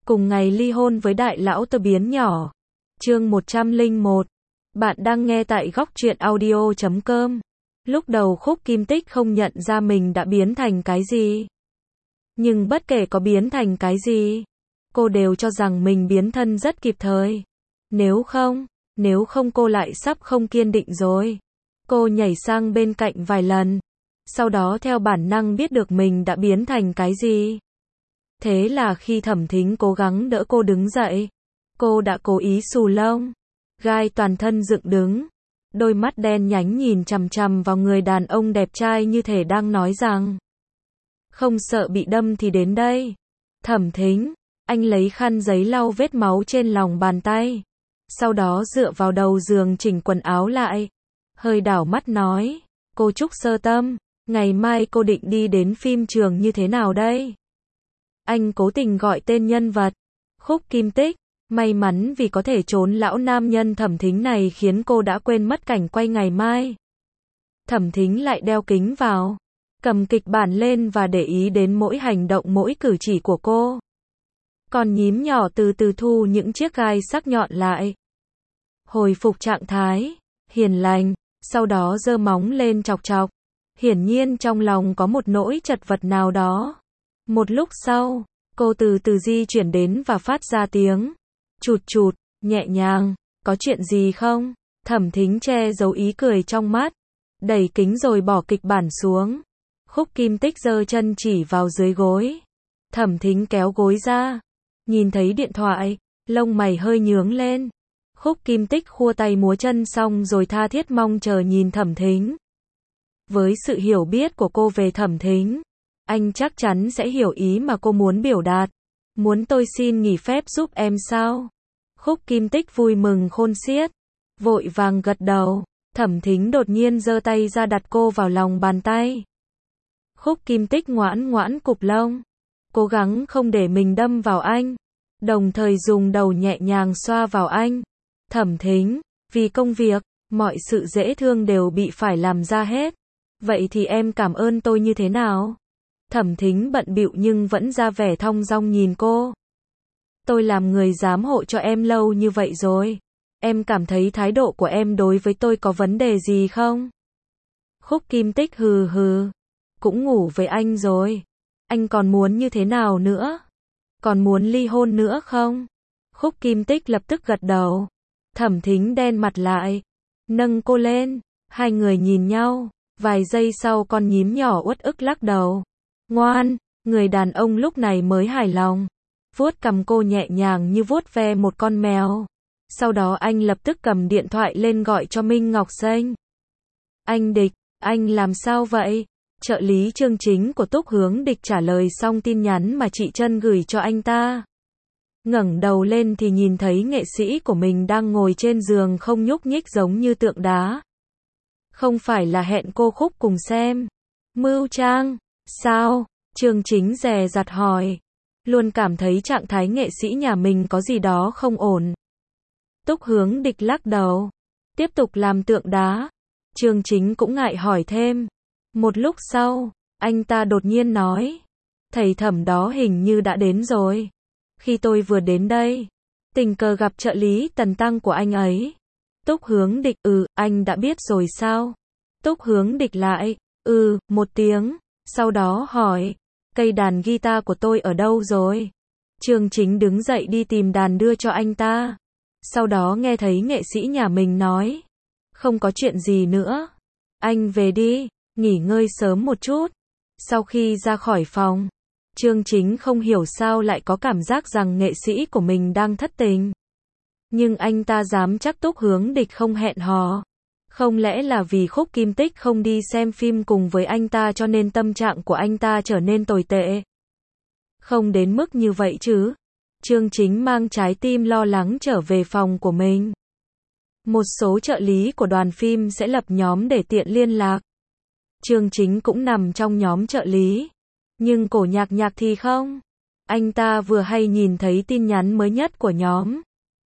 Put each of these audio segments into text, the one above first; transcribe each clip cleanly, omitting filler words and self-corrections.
cùng ngày ly hôn với đại lão tơ biến nhỏ. Chương 101. Bạn đang nghe tại góc truyện audio.com. Lúc đầu Khúc Kim Tích không nhận ra mình đã biến thành cái gì. Nhưng bất kể có biến thành cái gì, cô đều cho rằng mình biến thân rất kịp thời. Nếu không cô lại sắp không kiên định rồi. Cô nhảy sang bên cạnh vài lần, sau đó theo bản năng biết được mình đã biến thành cái gì. Thế là khi Thẩm Thính cố gắng đỡ cô đứng dậy, cô đã cố ý xù lông, gai toàn thân dựng đứng, đôi mắt đen nhánh nhìn chằm chằm vào người đàn ông đẹp trai như thể đang nói rằng: không sợ bị đâm thì đến đây. Thẩm Thính, anh lấy khăn giấy lau vết máu trên lòng bàn tay, sau đó dựa vào đầu giường chỉnh quần áo lại, hơi đảo mắt nói: cô Trúc Sơ Tâm, ngày mai cô định đi đến phim trường như thế nào đây? Anh cố tình gọi tên nhân vật Khúc Kim Tích. May mắn vì có thể trốn lão nam nhân Thẩm Thính này khiến cô đã quên mất cảnh quay ngày mai. Thẩm Thính lại đeo kính vào, cầm kịch bản lên và để ý đến mỗi hành động mỗi cử chỉ của cô. Con nhím nhỏ từ từ thu những chiếc gai sắc nhọn lại, hồi phục trạng thái hiền lành, sau đó giơ móng lên chọc chọc. Hiển nhiên trong lòng có một nỗi chật vật nào đó. Một lúc sau, cô từ từ di chuyển đến và phát ra tiếng chụt chụt, nhẹ nhàng. Có chuyện gì không? Thẩm Thính che giấu ý cười trong mắt, đẩy kính rồi bỏ kịch bản xuống. Khúc Kim Tích giơ chân chỉ vào dưới gối. Thẩm Thính kéo gối ra, nhìn thấy điện thoại, lông mày hơi nhướng lên. Khúc Kim Tích khua tay múa chân xong rồi tha thiết mong chờ nhìn Thẩm Thính. Với sự hiểu biết của cô về Thẩm Thính, anh chắc chắn sẽ hiểu ý mà cô muốn biểu đạt. Muốn tôi xin nghỉ phép giúp em sao? Khúc Kim Tích vui mừng khôn xiết, vội vàng gật đầu. Thẩm Thính đột nhiên giơ tay ra đặt cô vào lòng bàn tay. Khúc Kim Tích ngoãn ngoãn cụp lông, cố gắng không để mình đâm vào anh, đồng thời dùng đầu nhẹ nhàng xoa vào anh. Thẩm Thính, vì công việc, mọi sự dễ thương đều bị phải làm ra hết. Vậy thì em cảm ơn tôi như thế nào? Thẩm Thính bận bịu nhưng vẫn ra vẻ thong dong nhìn cô. Tôi làm người giám hộ cho em lâu như vậy rồi. Em cảm thấy thái độ của em đối với tôi có vấn đề gì không? Khúc Kim Tích hừ hừ. Cũng ngủ với anh rồi. Anh còn muốn như thế nào nữa? Còn muốn ly hôn nữa không? Khúc Kim Tích lập tức gật đầu. Thẩm Thính đen mặt lại, nâng cô lên. Hai người nhìn nhau. Vài giây sau con nhím nhỏ uất ức lắc đầu. Ngoan, người đàn ông lúc này mới hài lòng. Vuốt cằm cô nhẹ nhàng như vuốt ve một con mèo. Sau đó anh lập tức cầm điện thoại lên gọi cho Minh Ngọc Xanh. Anh Địch, anh làm sao vậy? Trợ lý chương chính của Túc Hướng Địch trả lời xong tin nhắn mà chị Trân gửi cho anh ta. Ngẩng đầu lên thì nhìn thấy nghệ sĩ của mình đang ngồi trên giường không nhúc nhích giống như tượng đá. Không phải là hẹn cô Khúc cùng xem Mưu Trang, sao? Chương chính dè dặt hỏi. Luôn cảm thấy trạng thái nghệ sĩ nhà mình có gì đó không ổn. Túc Hướng Địch lắc đầu, tiếp tục làm tượng đá. Chương chính cũng ngại hỏi thêm. Một lúc sau, anh ta đột nhiên nói: thầy Thẩm đó hình như đã đến rồi. Khi tôi vừa đến đây, tình cờ gặp trợ lý Tần Tăng của anh ấy. Túc Hướng Địch: anh đã biết rồi sao? Túc Hướng Địch lại: một tiếng, sau đó hỏi: cây đàn guitar của tôi ở đâu rồi? Chương chính đứng dậy đi tìm đàn đưa cho anh ta. Sau đó nghe thấy nghệ sĩ nhà mình nói: không có chuyện gì nữa. Anh về đi, nghỉ ngơi sớm một chút. Sau khi ra khỏi phòng, Chương chính không hiểu sao lại có cảm giác rằng nghệ sĩ của mình đang thất tình. Nhưng anh ta dám chắc Túc Hướng Địch không hẹn hò. Không lẽ là vì Khúc Kim Tích không đi xem phim cùng với anh ta cho nên tâm trạng của anh ta trở nên tồi tệ? Không đến mức như vậy chứ. Chương chính mang trái tim lo lắng trở về phòng của mình. Một số trợ lý của đoàn phim sẽ lập nhóm để tiện liên lạc. Chương chính cũng nằm trong nhóm trợ lý. Nhưng Cổ Nhạc Nhạc thì không. Anh ta vừa hay nhìn thấy tin nhắn mới nhất của nhóm.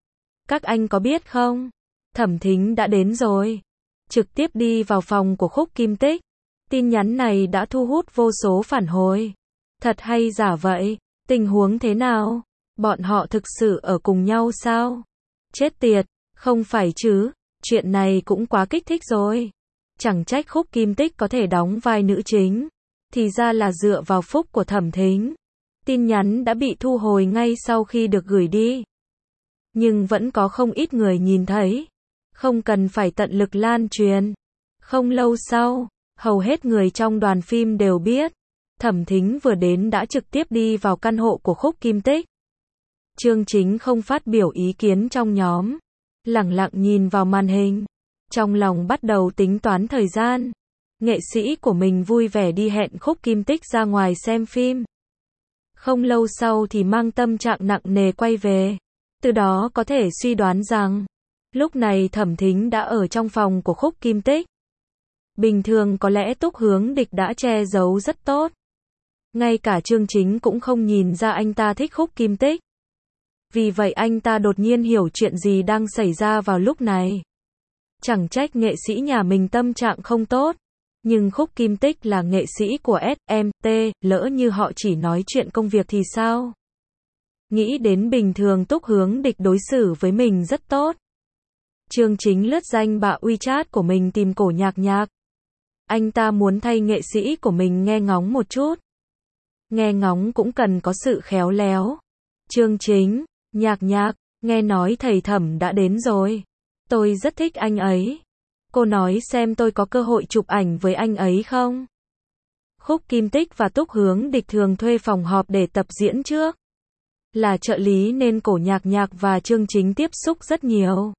Các anh có biết không? Thẩm Thính đã đến rồi. Trực tiếp đi vào phòng của Khúc Kim Tích. Tin nhắn này đã thu hút vô số phản hồi. Thật hay giả vậy? Tình huống thế nào? Bọn họ thực sự ở cùng nhau sao? Chết tiệt, không phải chứ, chuyện này cũng quá kích thích rồi. Chẳng trách Khúc Kim Tích có thể đóng vai nữ chính. Thì ra là dựa vào phúc của Thẩm Thính. Tin nhắn đã bị thu hồi ngay sau khi được gửi đi. Nhưng vẫn có không ít người nhìn thấy. Không cần phải tận lực lan truyền. Không lâu sau, hầu hết người trong đoàn phim đều biết. Thẩm Thính vừa đến đã trực tiếp đi vào căn hộ của Khúc Kim Tích. Chương Chính không phát biểu ý kiến trong nhóm. Lẳng lặng nhìn vào màn hình. Trong lòng bắt đầu tính toán thời gian. Nghệ sĩ của mình vui vẻ đi hẹn Khúc Kim Tích ra ngoài xem phim. Không lâu sau thì mang tâm trạng nặng nề quay về. Từ đó có thể suy đoán rằng, lúc này Thẩm Thính đã ở trong phòng của Khúc Kim Tích. Bình thường có lẽ Túc Hướng Địch đã che giấu rất tốt. Ngay cả Chương Chính cũng không nhìn ra anh ta thích Khúc Kim Tích. Vì vậy anh ta đột nhiên hiểu chuyện gì đang xảy ra vào lúc này. Chẳng trách nghệ sĩ nhà mình tâm trạng không tốt. Nhưng Khúc Kim Tích là nghệ sĩ của SMT, lỡ như họ chỉ nói chuyện công việc thì sao? Nghĩ đến bình thường Túc Hướng Địch đối xử với mình rất tốt. Chương Chính lướt danh bạ WeChat của mình tìm Cổ Nhạc Nhạc. Anh ta muốn thay nghệ sĩ của mình nghe ngóng một chút. Nghe ngóng cũng cần có sự khéo léo. Chương Chính, Nhạc Nhạc, nghe nói thầy Thẩm đã đến rồi. Tôi rất thích anh ấy. Cô nói xem tôi có cơ hội chụp ảnh với anh ấy không? Khúc Kim Tích và Túc Hướng Địch thường thuê phòng họp để tập diễn trước. Là trợ lý nên Cổ Nhạc Nhạc và Chương Chính tiếp xúc rất nhiều.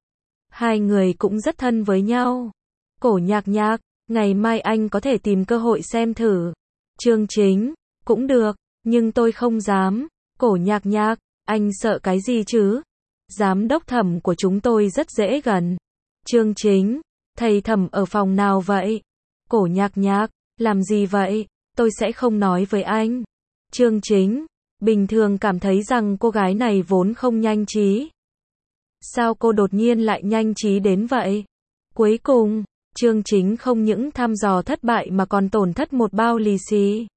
Hai người cũng rất thân với nhau. Cổ Nhạc Nhạc, ngày mai anh có thể tìm cơ hội xem thử. Chương Chính, cũng được, nhưng tôi không dám. Cổ Nhạc Nhạc, anh sợ cái gì chứ? Giám đốc Thẩm của chúng tôi rất dễ gần. Chương Chính, thầy Thẩm ở phòng nào vậy? Cổ Nhạc Nhạc, làm gì vậy? Tôi sẽ không nói với anh. Chương Chính, bình thường cảm thấy rằng cô gái này vốn không nhanh trí. Sao cô đột nhiên lại nhanh trí đến vậy? Cuối cùng, Chương Chính không những thăm dò thất bại mà còn tổn thất một bao lì xì.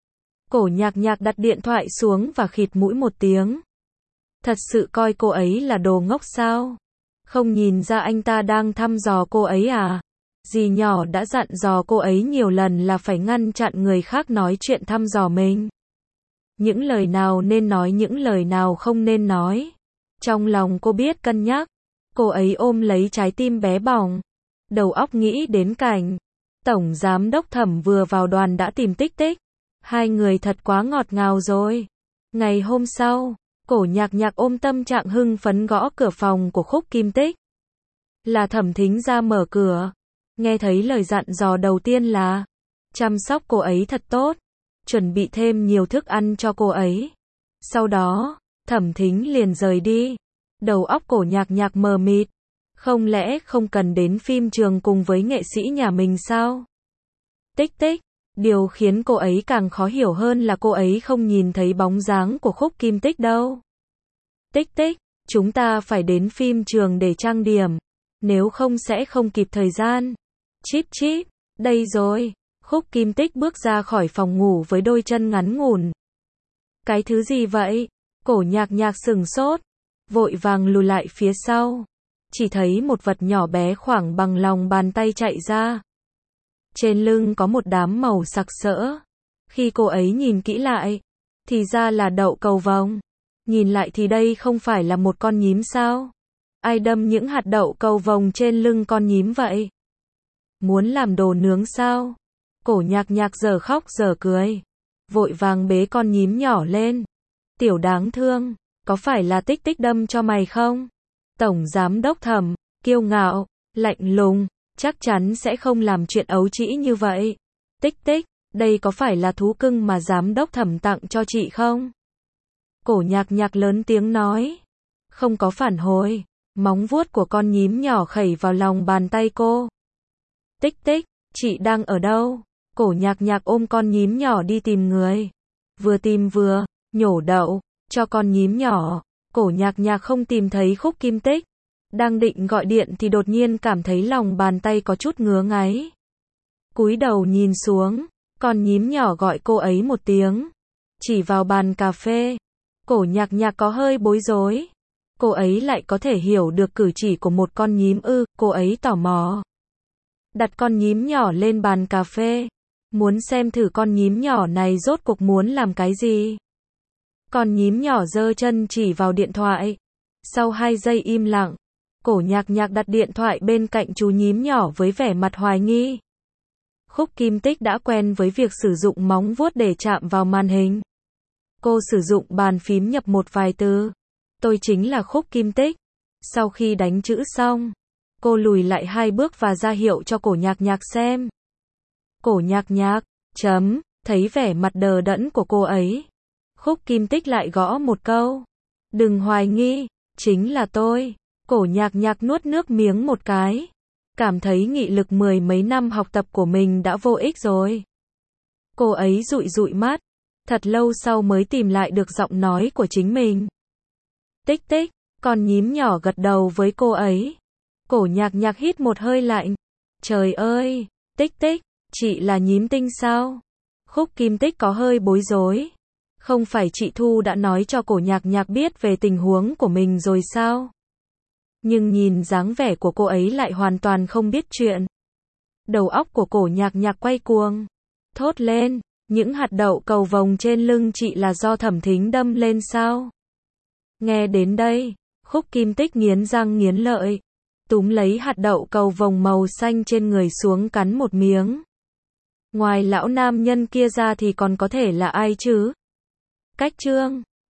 Cổ Nhạc Nhạc đặt điện thoại xuống và khịt mũi một tiếng. Thật sự coi cô ấy là đồ ngốc sao? Không nhìn ra anh ta đang thăm dò cô ấy à? Dì nhỏ đã dặn dò cô ấy nhiều lần là phải ngăn chặn người khác nói chuyện thăm dò mình. Những lời nào nên nói, những lời nào không nên nói. Trong lòng cô biết cân nhắc. Cô ấy ôm lấy trái tim bé bỏng. Đầu óc nghĩ đến cảnh Tổng Giám đốc Thẩm vừa vào đoàn đã tìm Tích Tích. Hai người thật quá ngọt ngào rồi. Ngày hôm sau, Cổ Nhạc Nhạc ôm tâm trạng hưng phấn gõ cửa phòng của Khúc Kim Tích. Là Thẩm Thính ra mở cửa. Nghe thấy lời dặn dò đầu tiên là chăm sóc cô ấy thật tốt, chuẩn bị thêm nhiều thức ăn cho cô ấy. Sau đó, Thẩm Thính liền rời đi. Đầu óc Cổ Nhạc Nhạc mờ mịt. Không lẽ không cần đến phim trường cùng với nghệ sĩ nhà mình sao? Tích Tích. Điều khiến cô ấy càng khó hiểu hơn là cô ấy không nhìn thấy bóng dáng của Khúc Kim Tích đâu. Tích Tích, chúng ta phải đến phim trường để trang điểm. Nếu không sẽ không kịp thời gian. Chíp chíp, đây rồi. Khúc Kim Tích bước ra khỏi phòng ngủ với đôi chân ngắn ngủn. Cái thứ gì vậy? Cổ Nhạc Nhạc sửng sốt. Vội vàng lùi lại phía sau. Chỉ thấy một vật nhỏ bé khoảng bằng lòng bàn tay chạy ra. Trên lưng có một đám màu sặc sỡ. Khi cô ấy nhìn kỹ lại, thì ra là đậu cầu vồng. Nhìn lại thì đây không phải là một con nhím sao? Ai đâm những hạt đậu cầu vồng trên lưng con nhím vậy? Muốn làm đồ nướng sao? Cổ Nhạc Nhạc giờ khóc giờ cười. Vội vàng bế con nhím nhỏ lên. Tiểu đáng thương, có phải là Tích Tích đâm cho mày không? Tổng Giám đốc Thẩm, kiêu ngạo, lạnh lùng, chắc chắn sẽ không làm chuyện ấu trĩ như vậy. Tích Tích, đây có phải là thú cưng mà Giám đốc Thẩm tặng cho chị không? Cổ Nhạc Nhạc lớn tiếng nói. Không có phản hồi. Móng vuốt của con nhím nhỏ khẩy vào lòng bàn tay cô. Tích Tích, chị đang ở đâu? Cổ Nhạc Nhạc ôm con nhím nhỏ đi tìm người. Vừa tìm vừa nhổ đậu cho con nhím nhỏ. Cổ Nhạc Nhạc không tìm thấy Khúc Kim Tích. Đang định gọi điện thì đột nhiên cảm thấy lòng bàn tay có chút ngứa ngáy. Cúi đầu nhìn xuống, con nhím nhỏ gọi cô ấy một tiếng. Chỉ vào bàn cà phê. Cổ Nhạc Nhạc có hơi bối rối. Cô ấy lại có thể hiểu được cử chỉ của một con nhím ư, cô ấy tò mò. Đặt con nhím nhỏ lên bàn cà phê. Muốn xem thử con nhím nhỏ này rốt cuộc muốn làm cái gì. Con nhím nhỏ giơ chân chỉ vào điện thoại. Sau 2 giây im lặng, Cổ Nhạc Nhạc đặt điện thoại bên cạnh chú nhím nhỏ với vẻ mặt hoài nghi. Khúc Kim Tích đã quen với việc sử dụng móng vuốt để chạm vào màn hình. Cô sử dụng bàn phím nhập một vài từ. Tôi chính là Khúc Kim Tích. Sau khi đánh chữ xong, cô lùi lại 2 bước và ra hiệu cho Cổ Nhạc Nhạc xem. Cổ Nhạc Nhạc, thấy vẻ mặt đờ đẫn của cô ấy. Khúc Kim Tích lại gõ một câu. Đừng hoài nghi, chính là tôi. Cổ Nhạc Nhạc nuốt nước miếng một cái. Cảm thấy nghị lực 10 mấy năm học tập của mình đã vô ích rồi. Cô ấy dụi dụi mắt. Thật lâu sau mới tìm lại được giọng nói của chính mình. Tích tích, con nhím nhỏ gật đầu với cô ấy. Cổ Nhạc Nhạc hít một hơi lạnh. Trời ơi, Tích tích, chị là nhím tinh sao? Khúc Kim Tích có hơi bối rối. Không phải chị Thu đã nói cho Cổ Nhạc Nhạc biết về tình huống của mình rồi sao? Nhưng nhìn dáng vẻ của cô ấy lại hoàn toàn không biết chuyện. Đầu óc của Cổ Nhạc Nhạc quay cuồng. Thốt lên, những hạt đậu cầu vồng trên lưng chị là do Thẩm Thính đâm lên sao? Nghe đến đây, Khúc Kim Tích nghiến răng nghiến lợi. Túm lấy hạt đậu cầu vồng màu xanh trên người xuống cắn một miếng. Ngoài lão nam nhân kia ra thì còn có thể là ai chứ? Cách chương